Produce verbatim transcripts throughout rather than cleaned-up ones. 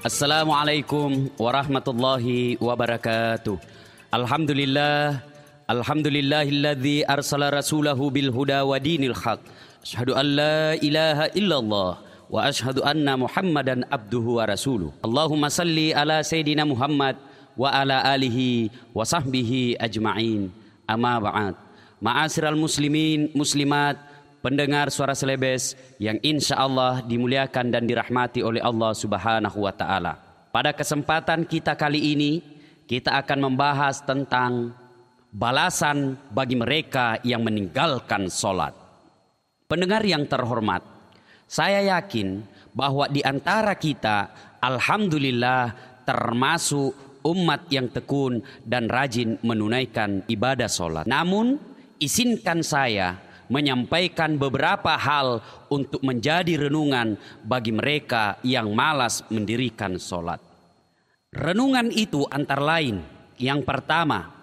Assalamualaikum warahmatullahi wabarakatuh. Alhamdulillah, alhamdulillahilladzi arsala rasulahu bil huda wa dinil haq. Asyhadu an la ilaha illallah wa asyhadu anna Muhammadan abduhu wa rasuluh. Allahumma salli ala sayyidina Muhammad wa ala alihi wa sahbihi ajma'in. Amma ba'd. Ma'asyiral muslimin muslimat, pendengar suara Selebes yang insya Allah dimuliakan dan dirahmati oleh Allah Subhanahu wa Ta'ala. Pada kesempatan kita kali ini, kita akan membahas tentang balasan bagi mereka yang meninggalkan sholat. Pendengar yang terhormat, saya yakin bahwa di antara kita, alhamdulillah, termasuk umat yang tekun dan rajin menunaikan ibadah sholat. Namun, izinkan saya menyampaikan beberapa hal untuk menjadi renungan bagi mereka yang malas mendirikan sholat. Renungan itu antara lain, yang pertama,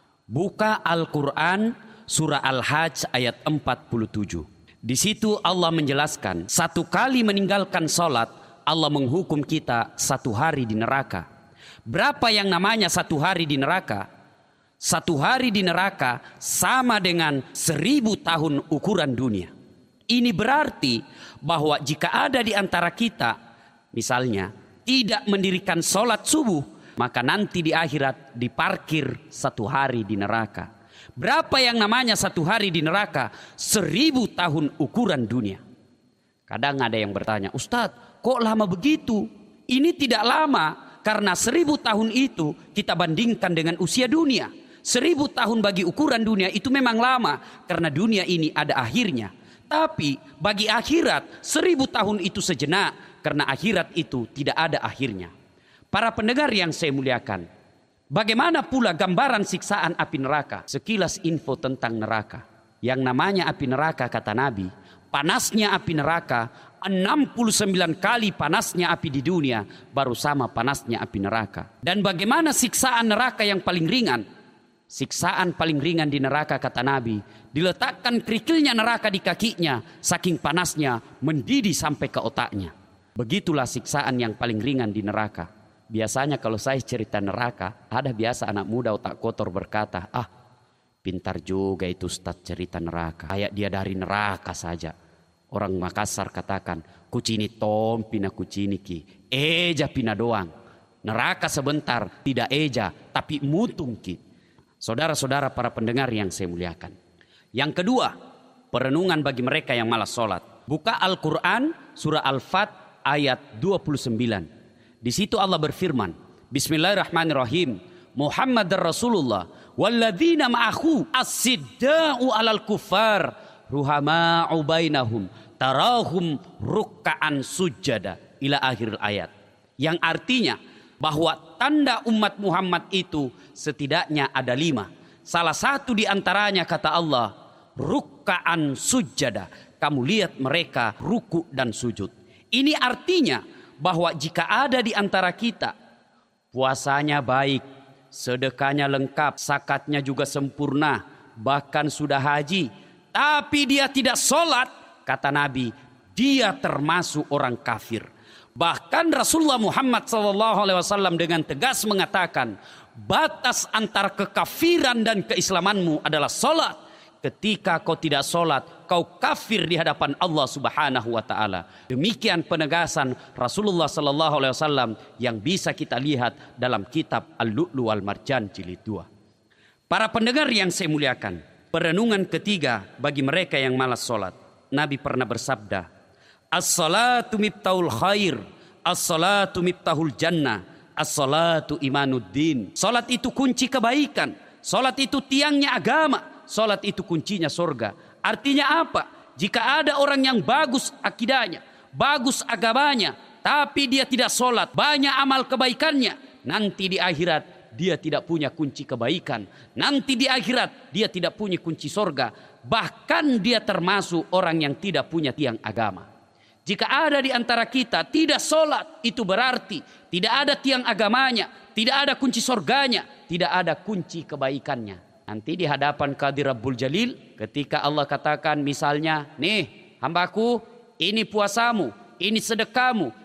buka Al-Quran surah Al-Hajj ayat empat puluh tujuh. Di situ Allah menjelaskan, satu kali meninggalkan sholat, Allah menghukum kita satu hari di neraka. Berapa yang namanya satu hari di neraka? Satu hari di neraka sama dengan seribu tahun ukuran dunia. Ini berarti bahwa jika ada di antara kita, misalnya, tidak mendirikan sholat subuh, maka nanti di akhirat diparkir satu hari di neraka. Berapa yang namanya satu hari di neraka? Seribu tahun ukuran dunia. Kadang ada yang bertanya, Ustadz, kok lama begitu? Ini tidak lama, karena seribu tahun itu kita bandingkan dengan usia dunia. Seribu tahun bagi ukuran dunia itu memang lama karena dunia ini ada akhirnya. Tapi bagi akhirat seribu tahun itu sejenak karena akhirat itu tidak ada akhirnya. Para pendengar yang saya muliakan, bagaimana pula gambaran siksaan api neraka? Sekilas info tentang neraka. Yang namanya api neraka, kata Nabi, panasnya api neraka enam puluh sembilan kali panasnya api di dunia baru sama panasnya api neraka. Dan bagaimana siksaan neraka yang paling ringan? Siksaan paling ringan di neraka, kata Nabi, diletakkan kerikilnya neraka di kakinya, saking panasnya mendidih sampai ke otaknya. Begitulah siksaan yang paling ringan di neraka. Biasanya kalau saya cerita neraka, ada biasa anak muda otak kotor berkata, ah pintar juga itu Ustaz cerita neraka, kayak dia dari neraka saja. Orang Makassar katakan, kucini tom pina kucini ki, eja pina doang. Neraka sebentar, tidak eja, tapi mutung ki. Saudara-saudara para pendengar yang saya muliakan. Yang kedua, perenungan bagi mereka yang malas sholat. Buka Al-Quran surah Al-Fat ayat dua puluh sembilan. Di situ Allah berfirman, Bismillahirrahmanirrahim, Muhammad Rasulullah walladzina ma'ahu as-sidda'u alal kufar ruhama'u bainahum tarahum rukka'an sujada ila akhir ayat. Yang artinya bahwa tanda umat Muhammad itu setidaknya ada lima. Salah satu di antaranya, kata Allah, rukka'an sujada. Kamu lihat mereka ruku dan sujud. Ini artinya bahwa jika ada di antara kita puasanya baik, sedekahnya lengkap, zakatnya juga sempurna, bahkan sudah haji, tapi dia tidak sholat, kata Nabi, dia termasuk orang kafir. Bahkan Rasulullah Muhammad shallallahu alaihi wasallam dengan tegas mengatakan, batas antara kekafiran dan keislamanmu adalah sholat. Ketika kau tidak sholat, kau kafir di hadapan Allah Subhanahu wa Ta'ala. Demikian penegasan Rasulullah shallallahu alaihi wasallam yang bisa kita lihat dalam kitab Al-Lu'lu' wal Marjan jilid dua. Para pendengar yang saya muliakan, perenungan ketiga bagi mereka yang malas sholat. Nabi pernah bersabda, as-salatu miftahul khair, as-salatu miftahul jannah, as-salatu imanuddin. Salat itu kunci kebaikan, salat itu tiangnya agama, salat itu kuncinya surga. Artinya apa? Jika ada orang yang bagus akidahnya, bagus agamanya, tapi dia tidak salat, banyak amal kebaikannya, nanti di akhirat dia tidak punya kunci kebaikan. Nanti di akhirat dia tidak punya kunci surga. Bahkan dia termasuk orang yang tidak punya tiang agama. Jika ada di antara kita tidak sholat, itu berarti tidak ada tiang agamanya, tidak ada kunci surganya, tidak ada kunci kebaikannya. Nanti di hadapan Qadir Rabbul Jalil, ketika Allah katakan misalnya, nih hambaku, ini puasamu, ini sedekahmu,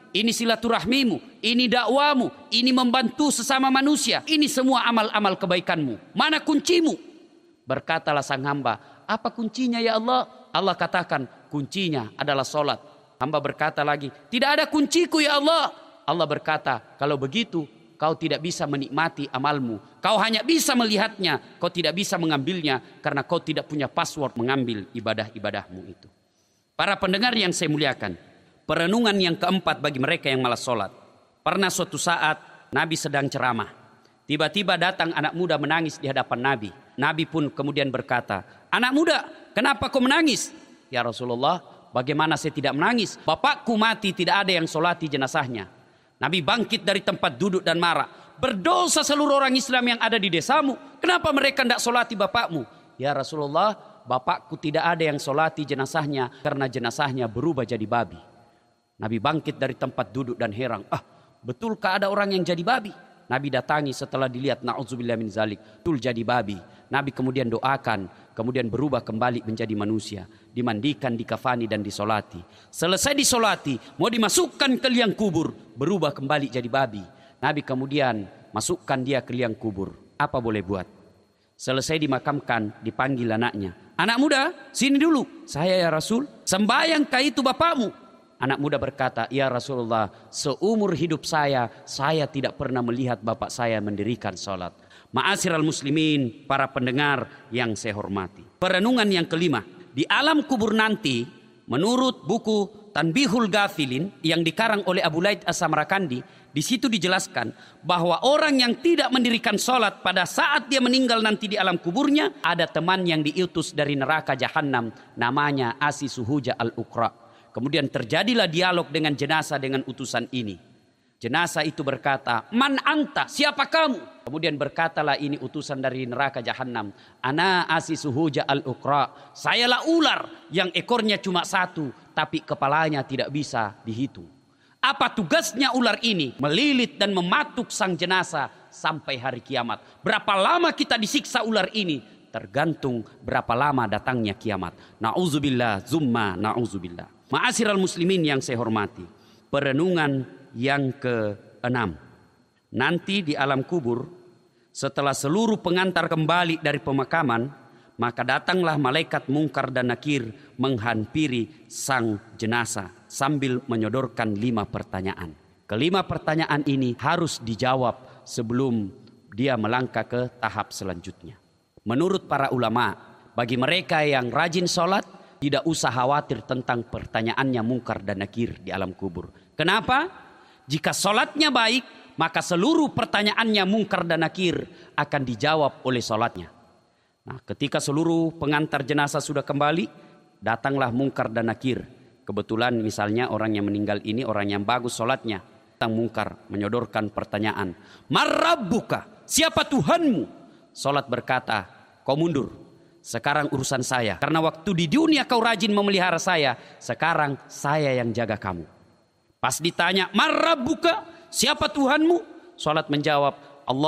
ini silaturahmimu, ini dakwamu, ini membantu sesama manusia. Ini semua amal-amal kebaikanmu. Mana kuncimu? Berkatalah sang hamba, apa kuncinya ya Allah? Allah katakan, kuncinya adalah solat. Hamba berkata lagi, tidak ada kunciku ya Allah. Allah berkata, kalau begitu kau tidak bisa menikmati amalmu. Kau hanya bisa melihatnya, kau tidak bisa mengambilnya karena kau tidak punya password mengambil ibadah-ibadahmu itu. Para pendengar yang saya muliakan, perenungan yang keempat bagi mereka yang malas sholat. Pernah suatu saat Nabi sedang ceramah. Tiba-tiba datang anak muda menangis di hadapan Nabi. Nabi pun kemudian berkata, anak muda, kenapa kau menangis? Ya Rasulullah, bagaimana saya tidak menangis? Bapakku mati, tidak ada yang sholati jenazahnya. Nabi bangkit dari tempat duduk dan marah. Berdosa seluruh orang Islam yang ada di desamu. Kenapa mereka tidak sholati bapakmu? Ya Rasulullah, bapakku tidak ada yang sholati jenazahnya karena jenazahnya berubah jadi babi. Nabi bangkit dari tempat duduk dan heran. Ah, betulkah ada orang yang jadi babi? Nabi datangi setelah dilihat, na'udzubillah min zalik, betul jadi babi. Nabi kemudian doakan, kemudian berubah kembali menjadi manusia. Dimandikan, dikafani dan disolati. Selesai disolati, mau dimasukkan ke liang kubur, berubah kembali jadi babi. Nabi kemudian masukkan dia ke liang kubur. Apa boleh buat? Selesai dimakamkan, dipanggil anaknya. Anak muda, sini dulu. Saya ya Rasul, sembahyangkah itu bapakmu? Anak muda berkata, ya Rasulullah, seumur hidup saya, saya tidak pernah melihat bapak saya mendirikan sholat. Ma'asyiral muslimin, para pendengar yang saya hormati. Perenungan yang kelima, di alam kubur nanti, menurut buku Tanbihul Ghafilin yang dikarang oleh Abu Laid As-Samarkandi, di situ dijelaskan bahwa orang yang tidak mendirikan sholat pada saat dia meninggal nanti di alam kuburnya, ada teman yang diutus dari neraka Jahannam, namanya Asi Suhuja Al-Uqra. Kemudian terjadilah dialog dengan jenazah dengan utusan ini. Jenazah itu berkata, man anta, siapa kamu? Kemudian berkatalah ini utusan dari neraka Jahannam. Ana Asi Suhuja Al-Uqra. Sayalah ular yang ekornya cuma satu, tapi kepalanya tidak bisa dihitung. Apa tugasnya ular ini? Melilit dan mematuk sang jenazah sampai hari kiamat. Berapa lama kita disiksa ular ini? Tergantung berapa lama datangnya kiamat. Na'udzubillah, zumma na'udzubillah. Ma'asyiral muslimin yang saya hormati. Perenungan yang keenam. Nanti di alam kubur, setelah seluruh pengantar kembali dari pemakaman, maka datanglah malaikat Mungkar dan Nakir menghampiri sang jenazah sambil menyodorkan lima pertanyaan. Kelima pertanyaan ini harus dijawab sebelum dia melangkah ke tahap selanjutnya. Menurut para ulama, bagi mereka yang rajin sholat, tidak usah khawatir tentang pertanyaannya Mungkar dan Nakir di alam kubur. Kenapa? Jika sholatnya baik, maka seluruh pertanyaannya Mungkar dan Nakir akan dijawab oleh sholatnya. Nah, ketika seluruh pengantar jenazah sudah kembali, datanglah Mungkar dan Nakir. Kebetulan misalnya orang yang meninggal ini orang yang bagus sholatnya. Datang Mungkar menyodorkan pertanyaan. Marrabbuka, siapa Tuhanmu? Sholat berkata, kau mundur. Sekarang urusan saya. Karena waktu di dunia kau rajin memelihara saya. Sekarang saya yang jaga kamu. Pas ditanya, marrabbuka, siapa Tuhanmu? Sholat menjawab,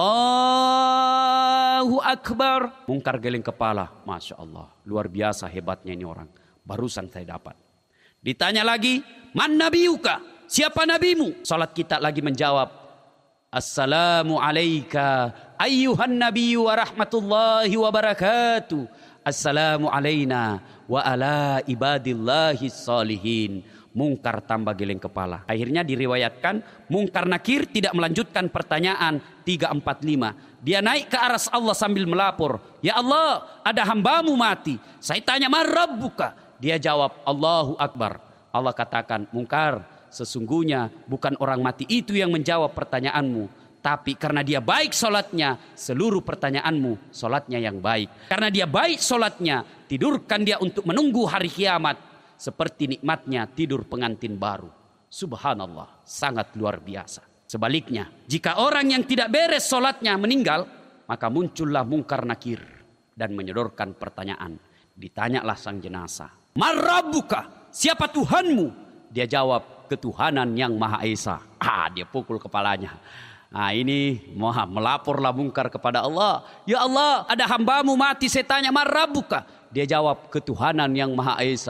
Allahu Akbar. Mungkar geleng kepala. Masya Allah, luar biasa hebatnya ini orang. Barusan saya dapat. Ditanya lagi, man nabiyuka, siapa nabimu? Sholat kita lagi menjawab, Assalamu alayka ayyuhan nabiyyu wa rahmatullahi wa barakatuh. Assalamu alayna wa ala ibadillahi salihin. Mungkar tambah geleng kepala. Akhirnya diriwayatkan Mungkar Nakir tidak melanjutkan pertanyaan tiga empat lima. Dia naik ke aras Allah sambil melapor. Ya Allah, ada hambamu mati. Saya tanya, man rabbuka? Dia jawab, Allahu Akbar. Allah katakan, Mungkar, sesungguhnya bukan orang mati itu yang menjawab pertanyaanmu. Tapi karena dia baik sholatnya, seluruh pertanyaanmu sholatnya yang baik. Karena dia baik sholatnya, tidurkan dia untuk menunggu hari kiamat. Seperti nikmatnya tidur pengantin baru. Subhanallah, sangat luar biasa. Sebaliknya, jika orang yang tidak beres sholatnya meninggal, maka muncullah Mungkar Nakir dan menyodorkan pertanyaan. Ditanyalah sang jenazah, Marrabbuka, siapa Tuhanmu? Dia jawab, ketuhanan yang Maha Esa. Ah, dia pukul kepalanya. Nah ini mohon melaporlah Mungkar kepada Allah. Ya Allah, ada hambamu mati, saya tanya, Marrabbuka? Dia jawab, ketuhanan yang Maha Esa.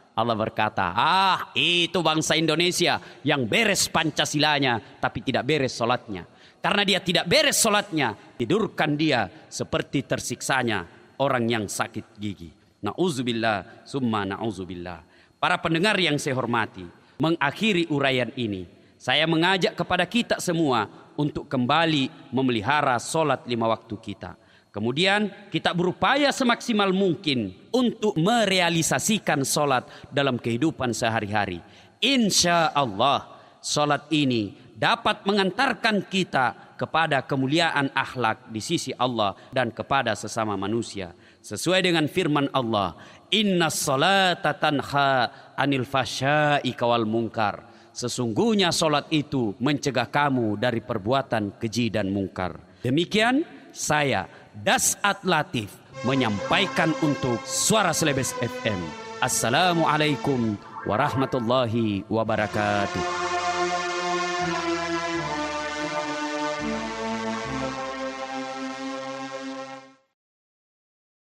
Allah berkata, ah itu bangsa Indonesia yang beres Pancasilanya tapi tidak beres sholatnya. Karena dia tidak beres sholatnya, tidurkan dia seperti tersiksanya orang yang sakit gigi. Na'udzubillah, summa na'udzubillah. Para pendengar yang saya hormati, mengakhiri uraian ini, saya mengajak kepada kita semua untuk kembali memelihara sholat lima waktu kita. Kemudian kita berupaya semaksimal mungkin untuk merealisasikan sholat dalam kehidupan sehari-hari. Insya Allah sholat ini dapat mengantarkan kita kepada kemuliaan akhlak di sisi Allah dan kepada sesama manusia. Sesuai dengan firman Allah, Inna sholata tanha anil fasya'i wal munkar. Sesungguhnya sholat itu mencegah kamu dari perbuatan keji dan mungkar. Demikian saya Das'at Latif menyampaikan untuk Suara Celebes F M. Assalamualaikum warahmatullahi wabarakatuh.